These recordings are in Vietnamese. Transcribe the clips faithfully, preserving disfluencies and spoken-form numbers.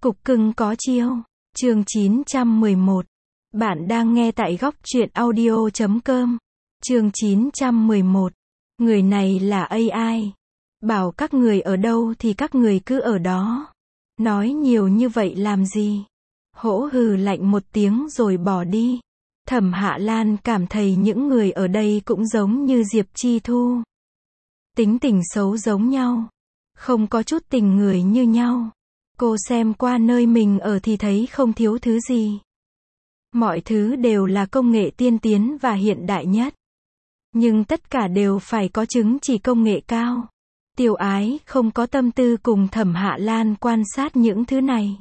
Cục cưng có chiêu. Chương chín trăm mười một. Bạn đang nghe tại góc truyện audio chấm com. Chương chín trăm mười một. Người này là a i. Bảo các người ở đâu thì các người cứ ở đó. Nói nhiều như vậy làm gì? Hỗ hừ lạnh một tiếng rồi bỏ đi. Thẩm Hạ Lan cảm thấy những người ở đây cũng giống như Diệp Chi Thu. Tính tình xấu giống nhau. Không có chút tình người như nhau. Cô xem qua nơi mình ở thì thấy không thiếu thứ gì. Mọi thứ đều là công nghệ tiên tiến và hiện đại nhất. Nhưng tất cả đều phải có chứng chỉ công nghệ cao. Tiểu Ái không có tâm tư cùng Thẩm Hạ Lan quan sát những thứ này.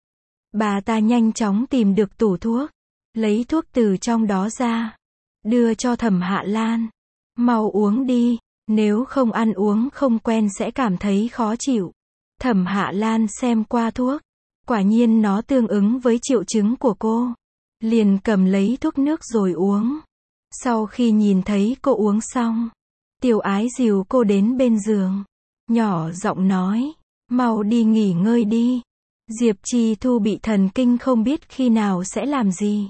Bà ta nhanh chóng tìm được tủ thuốc. Lấy thuốc từ trong đó ra. Đưa cho Thẩm Hạ Lan. Mau uống đi, nếu không ăn uống không quen sẽ cảm thấy khó chịu. Thẩm Hạ Lan xem qua thuốc. Quả nhiên nó tương ứng với triệu chứng của cô. Liền cầm lấy thuốc nước rồi uống. Sau khi nhìn thấy cô uống xong, Tiểu Ái dìu cô đến bên giường. Nhỏ giọng nói, mau đi nghỉ ngơi đi. Diệp Chi Thu bị thần kinh không biết khi nào sẽ làm gì.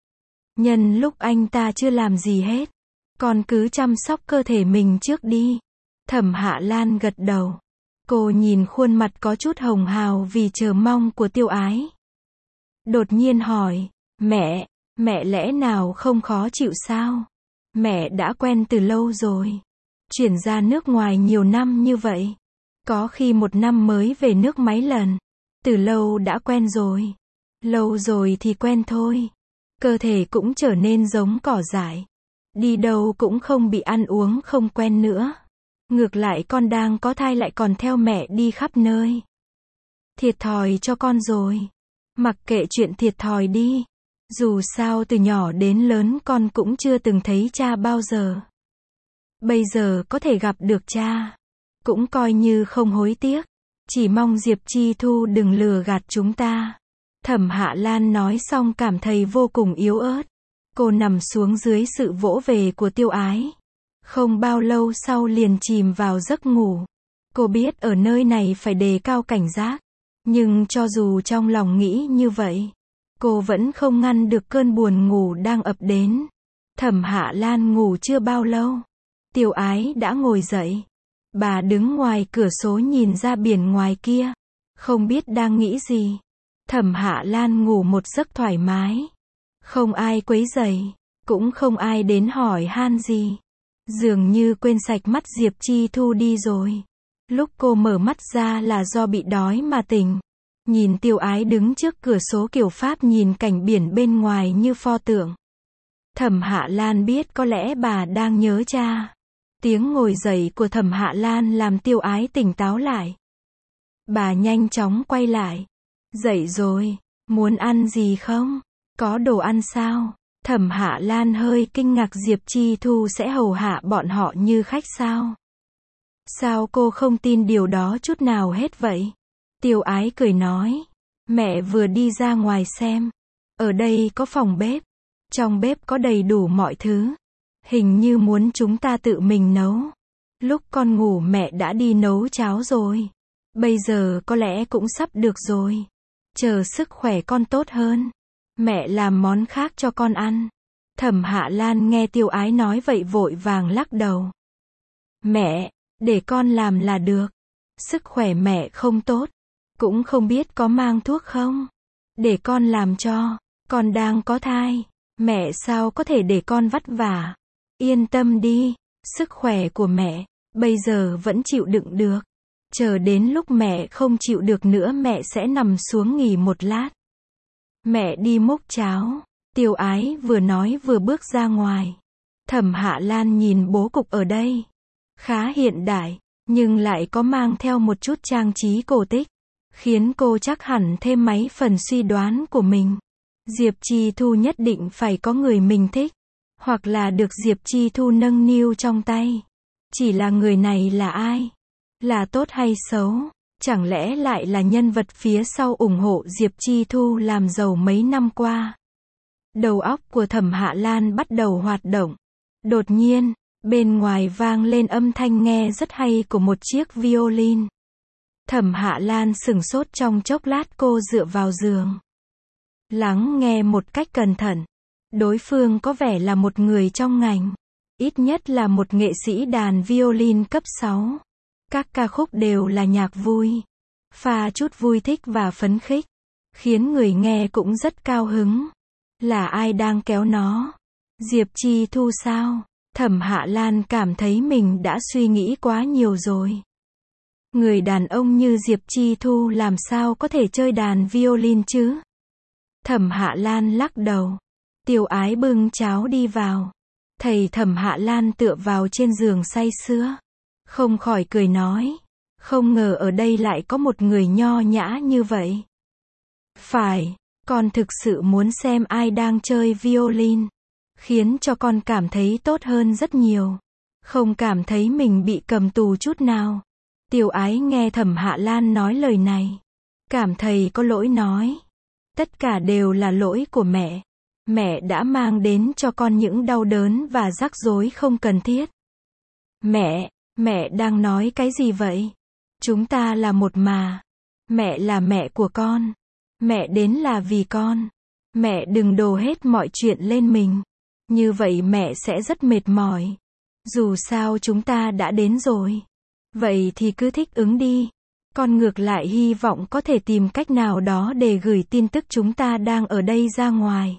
Nhân lúc anh ta chưa làm gì hết, con cứ chăm sóc cơ thể mình trước đi. Thẩm Hạ Lan gật đầu. Cô nhìn khuôn mặt có chút hồng hào vì chờ mong của Tiểu Ái. Đột nhiên hỏi, mẹ, mẹ lẽ nào không khó chịu sao? Mẹ đã quen từ lâu rồi. Chuyển ra nước ngoài nhiều năm như vậy. Có khi một năm mới về nước mấy lần. Từ lâu đã quen rồi. Lâu rồi thì quen thôi. Cơ thể cũng trở nên giống cỏ dại. Đi đâu cũng không bị ăn uống không quen nữa. Ngược lại con đang có thai lại còn theo mẹ đi khắp nơi. Thiệt thòi cho con rồi. Mặc kệ chuyện thiệt thòi đi. Dù sao từ nhỏ đến lớn con cũng chưa từng thấy cha bao giờ. Bây giờ có thể gặp được cha. Cũng coi như không hối tiếc. Chỉ mong Diệp Chi Thu đừng lừa gạt chúng ta. Thẩm Hạ Lan nói xong cảm thấy vô cùng yếu ớt. Cô nằm xuống dưới sự vỗ về của Tiểu Ái. Không bao lâu sau liền chìm vào giấc ngủ. Cô biết ở nơi này phải đề cao cảnh giác. Nhưng cho dù trong lòng nghĩ như vậy, cô vẫn không ngăn được cơn buồn ngủ đang ập đến. Thẩm Hạ Lan ngủ chưa bao lâu. Tiểu Ái đã ngồi dậy. Bà đứng ngoài cửa sổ nhìn ra biển ngoài kia. Không biết đang nghĩ gì. Thẩm Hạ Lan ngủ một giấc thoải mái. Không ai quấy rầy. Cũng không ai đến hỏi han gì. Dường như quên sạch mắt Diệp Chi Thu đi rồi. Lúc cô mở mắt ra là do bị đói mà tỉnh. Nhìn Tiểu Ái đứng trước cửa sổ kiểu Pháp nhìn cảnh biển bên ngoài như pho tượng. Thẩm Hạ Lan biết có lẽ bà đang nhớ cha. Tiếng ngồi dậy của Thẩm Hạ Lan làm Tiểu Ái tỉnh táo lại. Bà nhanh chóng quay lại. Dậy rồi, muốn ăn gì không? Có đồ ăn sao? Thẩm Hạ Lan hơi kinh ngạc Diệp Chi Thu sẽ hầu hạ bọn họ như khách sao? Sao cô không tin điều đó chút nào hết vậy? Tiểu Ái cười nói. Mẹ vừa đi ra ngoài xem. Ở đây có phòng bếp. Trong bếp có đầy đủ mọi thứ. Hình như muốn chúng ta tự mình nấu. Lúc con ngủ mẹ đã đi nấu cháo rồi. Bây giờ có lẽ cũng sắp được rồi. Chờ sức khỏe con tốt hơn. Mẹ làm món khác cho con ăn. Thẩm Hạ Lan nghe Tiểu Ái nói vậy vội vàng lắc đầu. Mẹ, để con làm là được. Sức khỏe mẹ không tốt. Cũng không biết có mang thuốc không. Để con làm cho. Con đang có thai. Mẹ sao có thể để con vất vả. Yên tâm đi. Sức khỏe của mẹ bây giờ vẫn chịu đựng được. Chờ đến lúc mẹ không chịu được nữa mẹ sẽ nằm xuống nghỉ một lát. Mẹ đi múc cháo. Tiểu Ái vừa nói vừa bước ra ngoài. Thẩm Hạ Lan nhìn bố cục ở đây. Khá hiện đại, nhưng lại có mang theo một chút trang trí cổ tích. Khiến cô chắc hẳn thêm mấy phần suy đoán của mình. Diệp Chi Thu nhất định phải có người mình thích. Hoặc là được Diệp Chi Thu nâng niu trong tay. Chỉ là người này là ai? Là tốt hay xấu? Chẳng lẽ lại là nhân vật phía sau ủng hộ Diệp Chi Thu làm giàu mấy năm qua? Đầu óc của Thẩm Hạ Lan bắt đầu hoạt động. Đột nhiên, bên ngoài vang lên âm thanh nghe rất hay của một chiếc violin. Thẩm Hạ Lan sửng sốt trong chốc lát, cô dựa vào giường. Lắng nghe một cách cẩn thận. Đối phương có vẻ là một người trong ngành. Ít nhất là một nghệ sĩ đàn violin cấp sáu. Các ca khúc đều là nhạc vui. Pha chút vui thích và phấn khích. Khiến người nghe cũng rất cao hứng. Là ai đang kéo nó? Diệp Chi Thu sao? Thẩm Hạ Lan cảm thấy mình đã suy nghĩ quá nhiều rồi. Người đàn ông như Diệp Chi Thu làm sao có thể chơi đàn violin chứ? Thẩm Hạ Lan lắc đầu. Tiêu Ái bưng cháo đi vào. Thầy Thẩm Hạ Lan tựa vào trên giường say sưa. Không khỏi cười nói. Không ngờ ở đây lại có một người nho nhã như vậy. Phải, con thực sự muốn xem ai đang chơi violin. Khiến cho con cảm thấy tốt hơn rất nhiều. Không cảm thấy mình bị cầm tù chút nào. Tiêu Ái nghe Thẩm Hạ Lan nói lời này. Cảm thấy có lỗi nói. Tất cả đều là lỗi của mẹ. Mẹ đã mang đến cho con những đau đớn và rắc rối không cần thiết. Mẹ, mẹ đang nói cái gì vậy? Chúng ta là một mà. Mẹ là mẹ của con. Mẹ đến là vì con. Mẹ đừng đổ hết mọi chuyện lên mình. Như vậy mẹ sẽ rất mệt mỏi. Dù sao chúng ta đã đến rồi. Vậy thì cứ thích ứng đi. Con ngược lại hy vọng có thể tìm cách nào đó để gửi tin tức chúng ta đang ở đây ra ngoài.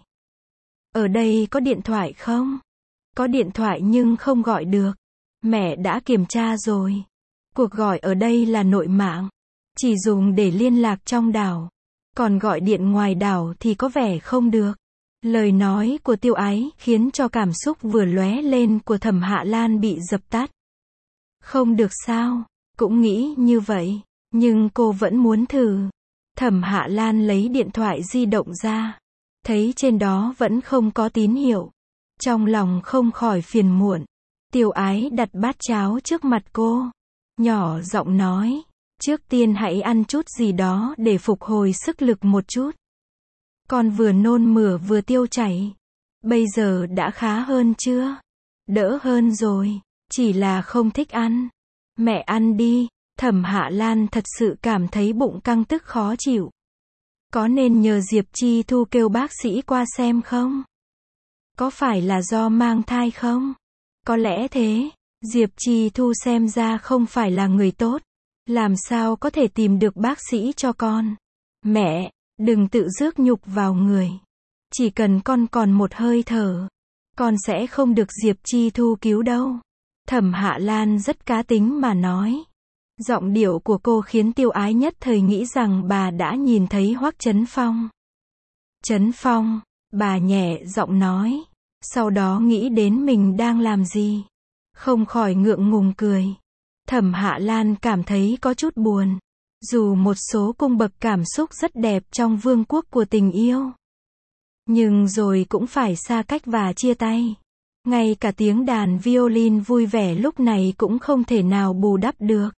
Ở đây có điện thoại không? Có điện thoại nhưng không gọi được. Mẹ đã kiểm tra rồi. Cuộc gọi ở đây là nội mạng. Chỉ dùng để liên lạc trong đảo. Còn gọi điện ngoài đảo thì có vẻ không được. Lời nói của Tiêu Ái khiến cho cảm xúc vừa lóe lên của Thẩm Hạ Lan bị dập tắt. Không được sao? Cũng nghĩ như vậy. Nhưng cô vẫn muốn thử. Thẩm Hạ Lan lấy điện thoại di động ra. Thấy trên đó vẫn không có tín hiệu. Trong lòng không khỏi phiền muộn. Tiêu Ái đặt bát cháo trước mặt cô. Nhỏ giọng nói. Trước tiên hãy ăn chút gì đó để phục hồi sức lực một chút. Con vừa nôn mửa vừa tiêu chảy. Bây giờ đã khá hơn chưa? Đỡ hơn rồi. Chỉ là không thích ăn. Mẹ ăn đi. Thẩm Hạ Lan thật sự cảm thấy bụng căng tức khó chịu. Có nên nhờ Diệp Chi Thu kêu bác sĩ qua xem không? Có phải là do mang thai không? Có lẽ thế. Diệp Chi Thu xem ra không phải là người tốt. Làm sao có thể tìm được bác sĩ cho con? Mẹ, đừng tự rước nhục vào người. Chỉ cần con còn một hơi thở, con sẽ không được Diệp Chi Thu cứu đâu. Thẩm Hạ Lan rất cá tính mà nói. Giọng điệu của cô khiến Tiêu Ái nhất thời nghĩ rằng bà đã nhìn thấy Hoắc Chấn Phong. Chấn Phong, bà nhẹ giọng nói. Sau đó nghĩ đến mình đang làm gì. Không khỏi ngượng ngùng cười. Thẩm Hạ Lan cảm thấy có chút buồn. Dù một số cung bậc cảm xúc rất đẹp trong vương quốc của tình yêu. Nhưng rồi cũng phải xa cách và chia tay. Ngay cả tiếng đàn violin vui vẻ lúc này cũng không thể nào bù đắp được.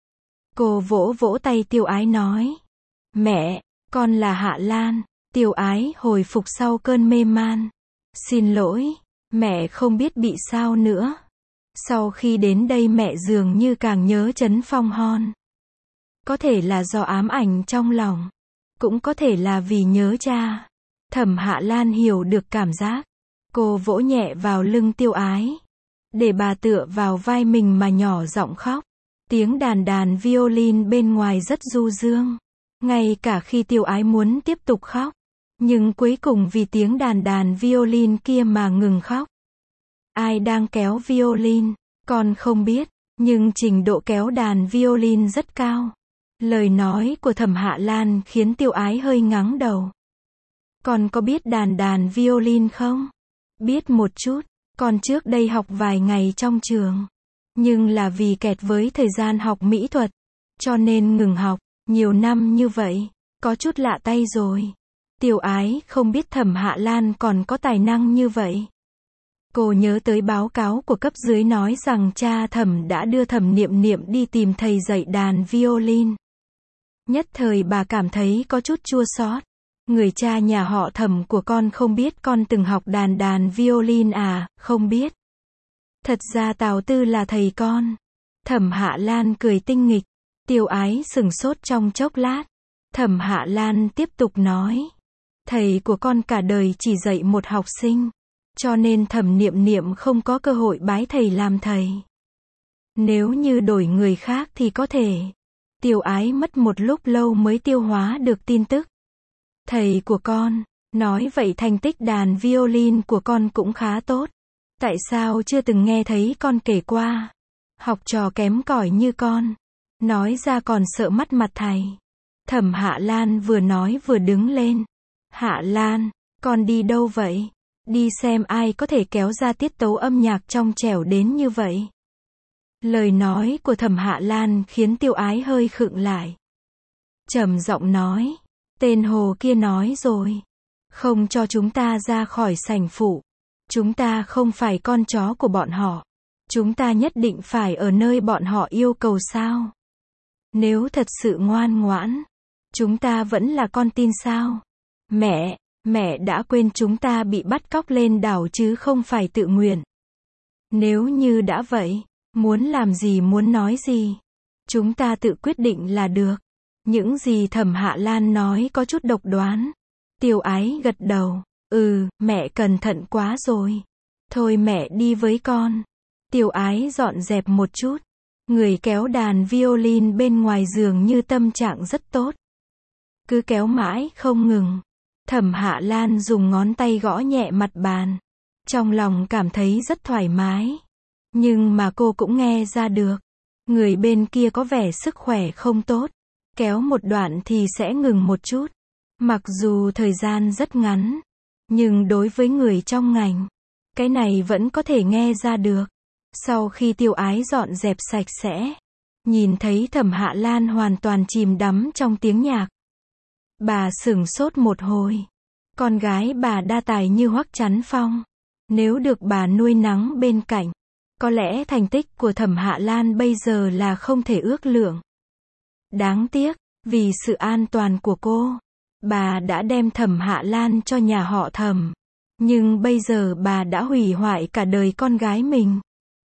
Cô vỗ vỗ tay Tiêu Ái nói. Mẹ, con là Hạ Lan. Tiêu Ái hồi phục sau cơn mê man. Xin lỗi, mẹ không biết bị sao nữa. Sau khi đến đây mẹ dường như càng nhớ Chấn Phong hơn. Có thể là do ám ảnh trong lòng. Cũng có thể là vì nhớ cha. Thẩm Hạ Lan hiểu được cảm giác. Cô vỗ nhẹ vào lưng Tiêu Ái. Để bà tựa vào vai mình mà nhỏ giọng khóc. Tiếng đàn đàn violin bên ngoài rất du dương. Ngay cả khi Tiêu Ái muốn tiếp tục khóc. Nhưng cuối cùng vì tiếng đàn đàn violin kia mà ngừng khóc. Ai đang kéo violin? Con không biết. Nhưng trình độ kéo đàn violin rất cao. Lời nói của Thẩm Hạ Lan khiến Tiêu Ái hơi ngáng đầu. Con có biết đàn đàn violin không? Biết một chút. Con trước đây học vài ngày trong trường. Nhưng là vì kẹt với thời gian học mỹ thuật. Cho nên ngừng học. Nhiều năm như vậy. Có chút lạ tay rồi. Tiêu Ái không biết Thẩm Hạ Lan còn có tài năng như vậy. Cô nhớ tới báo cáo của cấp dưới nói rằng cha Thẩm đã đưa Thẩm Niệm Niệm đi tìm thầy dạy đàn violin. Nhất thời bà cảm thấy có chút chua xót. Người cha nhà họ Thẩm của con không biết con từng học đàn đàn violin à? Không biết. Thật ra Tào Tư là thầy con. Thẩm Hạ Lan cười tinh nghịch. Tiêu Ái sừng sốt trong chốc lát. Thẩm Hạ Lan tiếp tục nói. Thầy của con cả đời chỉ dạy một học sinh. Cho nên Thẩm Niệm Niệm không có cơ hội bái thầy làm thầy. Nếu như đổi người khác thì có thể. Tiêu Ái mất một lúc lâu mới tiêu hóa được tin tức. Thầy của con, nói vậy thành tích đàn violin của con cũng khá tốt. Tại sao chưa từng nghe thấy con kể qua? Học trò kém cỏi như con. Nói ra còn sợ mất mặt thầy. Thẩm Hạ Lan vừa nói vừa đứng lên. Hạ Lan, con đi đâu vậy? Đi xem ai có thể kéo ra tiết tấu âm nhạc trong trẻo đến như vậy. Lời nói của Thẩm Hạ Lan khiến Tiêu Ái hơi khựng lại. Trầm giọng nói. Tên hồ kia nói rồi. Không cho chúng ta ra khỏi sảnh phụ. Chúng ta không phải con chó của bọn họ. Chúng ta nhất định phải ở nơi bọn họ yêu cầu sao? Nếu thật sự ngoan ngoãn, chúng ta vẫn là con tin sao? Mẹ, mẹ đã quên chúng ta bị bắt cóc lên đảo chứ không phải tự nguyện. Nếu như đã vậy, muốn làm gì muốn nói gì, chúng ta tự quyết định là được. Những gì Thẩm Hạ Lan nói có chút độc đoán. Tiêu Ái gật đầu. Ừ, mẹ cẩn thận quá rồi. Thôi mẹ đi với con. Tiêu Ái dọn dẹp một chút. Người kéo đàn violin bên ngoài giường như tâm trạng rất tốt. Cứ kéo mãi không ngừng. Thẩm Hạ Lan dùng ngón tay gõ nhẹ mặt bàn. Trong lòng cảm thấy rất thoải mái. Nhưng mà cô cũng nghe ra được. Người bên kia có vẻ sức khỏe không tốt. Kéo một đoạn thì sẽ ngừng một chút. Mặc dù thời gian rất ngắn. Nhưng đối với người trong ngành, cái này vẫn có thể nghe ra được. Sau khi Tiêu Ái dọn dẹp sạch sẽ, nhìn thấy Thẩm Hạ Lan hoàn toàn chìm đắm trong tiếng nhạc. Bà sửng sốt một hồi. Con gái bà đa tài như Hoắc Chắn Phong. Nếu được bà nuôi nắng bên cạnh, có lẽ thành tích của Thẩm Hạ Lan bây giờ là không thể ước lượng. Đáng tiếc, vì sự an toàn của cô, bà đã đem Thẩm Hạ Lan cho nhà họ Thẩm. Nhưng bây giờ bà đã hủy hoại cả đời con gái mình.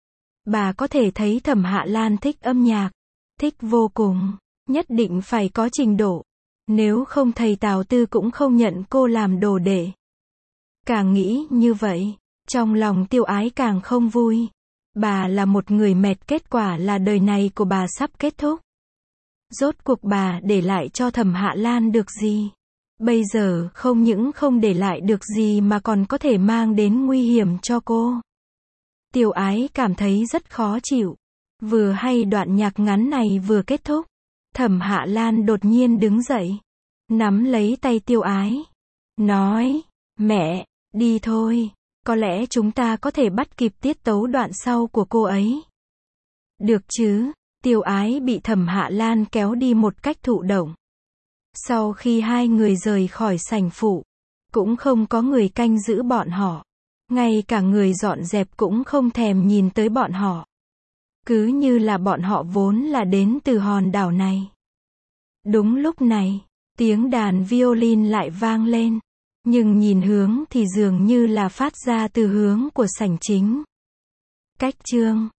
Bà có thể thấy Thẩm Hạ Lan thích âm nhạc. Thích vô cùng. Nhất định phải có trình độ. Nếu không thầy Tào Tư cũng không nhận cô làm đồ đệ. Càng nghĩ như vậy, trong lòng Tiêu Ái càng không vui. Bà là một người mệt, kết quả là đời này của bà sắp kết thúc. Rốt cuộc bà để lại cho Thẩm Hạ Lan được gì? Bây giờ không những không để lại được gì mà còn có thể mang đến nguy hiểm cho cô. Tiêu Ái cảm thấy rất khó chịu. Vừa hay đoạn nhạc ngắn này vừa kết thúc, Thẩm Hạ Lan đột nhiên đứng dậy, nắm lấy tay Tiêu Ái, nói, mẹ, đi thôi, có lẽ chúng ta có thể bắt kịp tiết tấu đoạn sau của cô ấy. Được chứ? Tiêu Ái bị Thẩm Hạ Lan kéo đi một cách thụ động. Sau khi hai người rời khỏi sảnh phụ, cũng không có người canh giữ bọn họ. Ngay cả người dọn dẹp cũng không thèm nhìn tới bọn họ. Cứ như là bọn họ vốn là đến từ hòn đảo này. Đúng lúc này, tiếng đàn violin lại vang lên. Nhưng nhìn hướng thì dường như là phát ra từ hướng của sảnh chính. Cách chương